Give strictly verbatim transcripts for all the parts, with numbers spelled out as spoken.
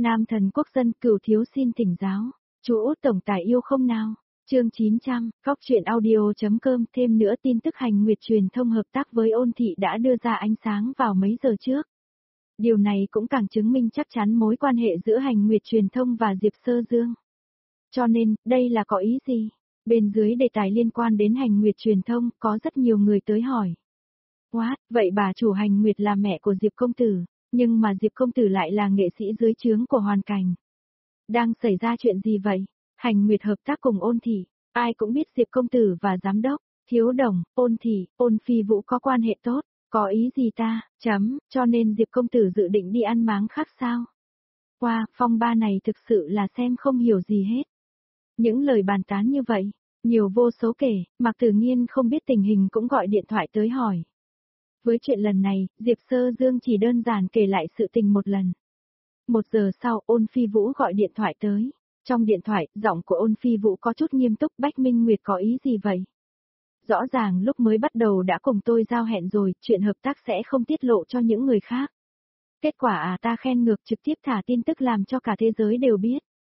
Nam thần quốc dân cửu thiếu xin thỉnh giáo. Chú Út tổng tài yêu không nào? Chương chín trăm, Cóc truyện audio.com. Thêm nữa tin tức Hành Nguyệt truyền thông hợp tác với Ôn Thị đã đưa ra ánh sáng vào mấy giờ trước. Điều này cũng càng chứng minh chắc chắn mối quan hệ giữa Hành Nguyệt truyền thông và Diệp Sơ Dương. Cho nên, đây là có ý gì? Bên dưới đề tài liên quan đến Hành Nguyệt truyền thông, có rất nhiều người tới hỏi. What, vậy bà chủ Hành Nguyệt là mẹ của Diệp công tử, nhưng mà Diệp công tử lại là nghệ sĩ dưới trướng của Hoàn Cảnh. Đang xảy ra chuyện gì vậy? Hành Nguyệt hợp tác cùng Ôn Thị, ai cũng biết Diệp công tử và giám đốc, Thiếu Đồng, Ôn Thị, Ôn Phi Vũ có quan hệ tốt, có ý gì ta, chấm, cho nên Diệp công tử dự định đi ăn máng khác sao? Wow, phong ba này thực sự là xem không hiểu gì hết. Những lời bàn tán như vậy, nhiều vô số kể, Mạc Tử Nghiên không biết tình hình cũng gọi điện thoại tới hỏi. Với chuyện lần này, Diệp Sơ Dương chỉ đơn giản kể lại sự tình một lần. Một giờ sau, Ôn Phi Vũ gọi điện thoại tới. Trong điện thoại, giọng của Ôn Phi Vũ có chút nghiêm túc. Bách Minh Nguyệt có ý gì vậy? Rõ ràng lúc mới bắt đầu đã cùng tôi giao hẹn rồi, chuyện hợp tác sẽ không tiết lộ cho những người khác. Kết quả à, ta khen ngược trực tiếp thả tin tức làm cho cả thế giới đều biết.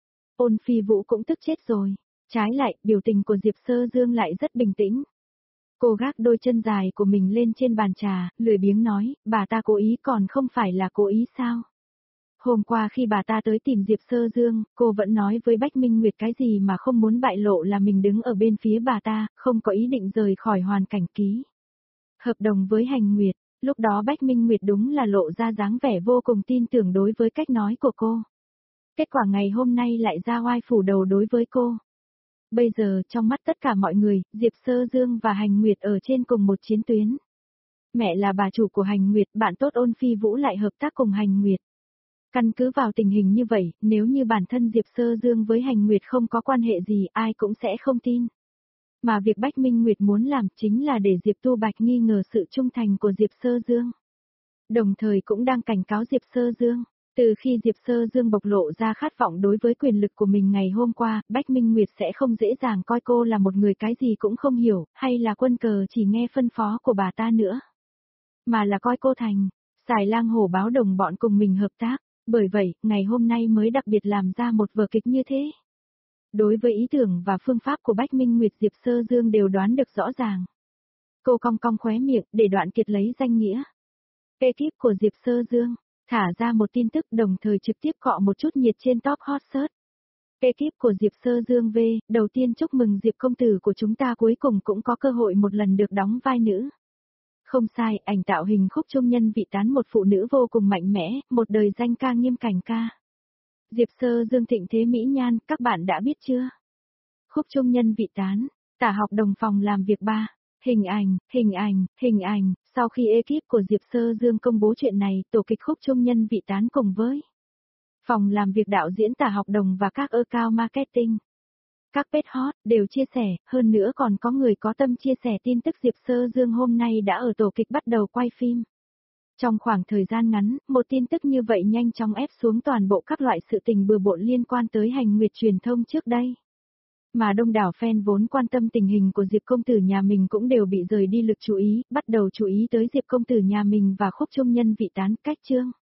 Ôn Phi Vũ cũng tức chết rồi. Trái lại, biểu tình của Diệp Sơ Dương lại rất bình tĩnh. Cô gác đôi chân dài của mình lên trên bàn trà, lười biếng nói, bà ta cố ý còn không phải là cố ý sao? Hôm qua khi bà ta tới tìm Diệp Sơ Dương, cô vẫn nói với Bách Minh Nguyệt cái gì mà không muốn bại lộ là mình đứng ở bên phía bà ta, không có ý định rời khỏi Hoàn Cảnh ký hợp đồng với Hành Nguyệt. Lúc đó Bách Minh Nguyệt đúng là lộ ra dáng vẻ vô cùng tin tưởng đối với cách nói của cô. Kết quả ngày hôm nay lại ra oai phủ đầu đối với cô. Bây giờ, trong mắt tất cả mọi người, Diệp Sơ Dương và Hành Nguyệt ở trên cùng một chiến tuyến. Mẹ là bà chủ của Hành Nguyệt, bạn tốt Ôn Phi Vũ lại hợp tác cùng Hành Nguyệt. Căn cứ vào tình hình như vậy, nếu như bản thân Diệp Sơ Dương với Hành Nguyệt không có quan hệ gì, ai cũng sẽ không tin. Mà việc Bách Minh Nguyệt muốn làm chính là để Diệp Tu Bạch nghi ngờ sự trung thành của Diệp Sơ Dương. Đồng thời cũng đang cảnh cáo Diệp Sơ Dương. Từ khi Diệp Sơ Dương bộc lộ ra khát vọng đối với quyền lực của mình ngày hôm qua, Bách Minh Nguyệt sẽ không dễ dàng coi cô là một người cái gì cũng không hiểu, hay là quân cờ chỉ nghe phân phó của bà ta nữa. Mà là coi cô thành, xài lang hổ báo đồng bọn cùng mình hợp tác, bởi vậy, ngày hôm nay mới đặc biệt làm ra một vở kịch như thế. Đối với ý tưởng và phương pháp của Bách Minh Nguyệt, Diệp Sơ Dương đều đoán được rõ ràng. Cô cong cong khóe miệng để Đoạn Kiệt lấy danh nghĩa. Ekip của Diệp Sơ Dương thả ra một tin tức đồng thời trực tiếp cọ một chút nhiệt trên top hot search. Ekip của Diệp Sơ Dương V, đầu tiên chúc mừng Diệp công tử của chúng ta cuối cùng cũng có cơ hội một lần được đóng vai nữ. Không sai, ảnh tạo hình Khúc Trung Nhân vị tán một phụ nữ vô cùng mạnh mẽ, một đời danh ca nghiêm cảnh ca. Diệp Sơ Dương thịnh thế mỹ nhan, các bạn đã biết chưa? Khúc Trung Nhân vị tán, tả học đồng phòng làm việc ba. Hình ảnh, hình ảnh, hình ảnh, sau khi ekip của Diệp Sơ Dương công bố chuyện này, tổ kịch Khúc Trung Nhân vị tán cùng với phòng làm việc đạo diễn tả học đồng và các account marketing, các page hot, đều chia sẻ, hơn nữa còn có người có tâm chia sẻ tin tức Diệp Sơ Dương hôm nay đã ở tổ kịch bắt đầu quay phim. Trong khoảng thời gian ngắn, một tin tức như vậy nhanh chóng ép xuống toàn bộ các loại sự tình bừa bộn liên quan tới Hành Nguyệt truyền thông trước đây. Mà đông đảo fan vốn quan tâm tình hình của Diệp công tử nhà mình cũng đều bị rời đi lực chú ý, bắt đầu chú ý tới Diệp công tử nhà mình và Khúc Trung Nhân vị tán cách chương.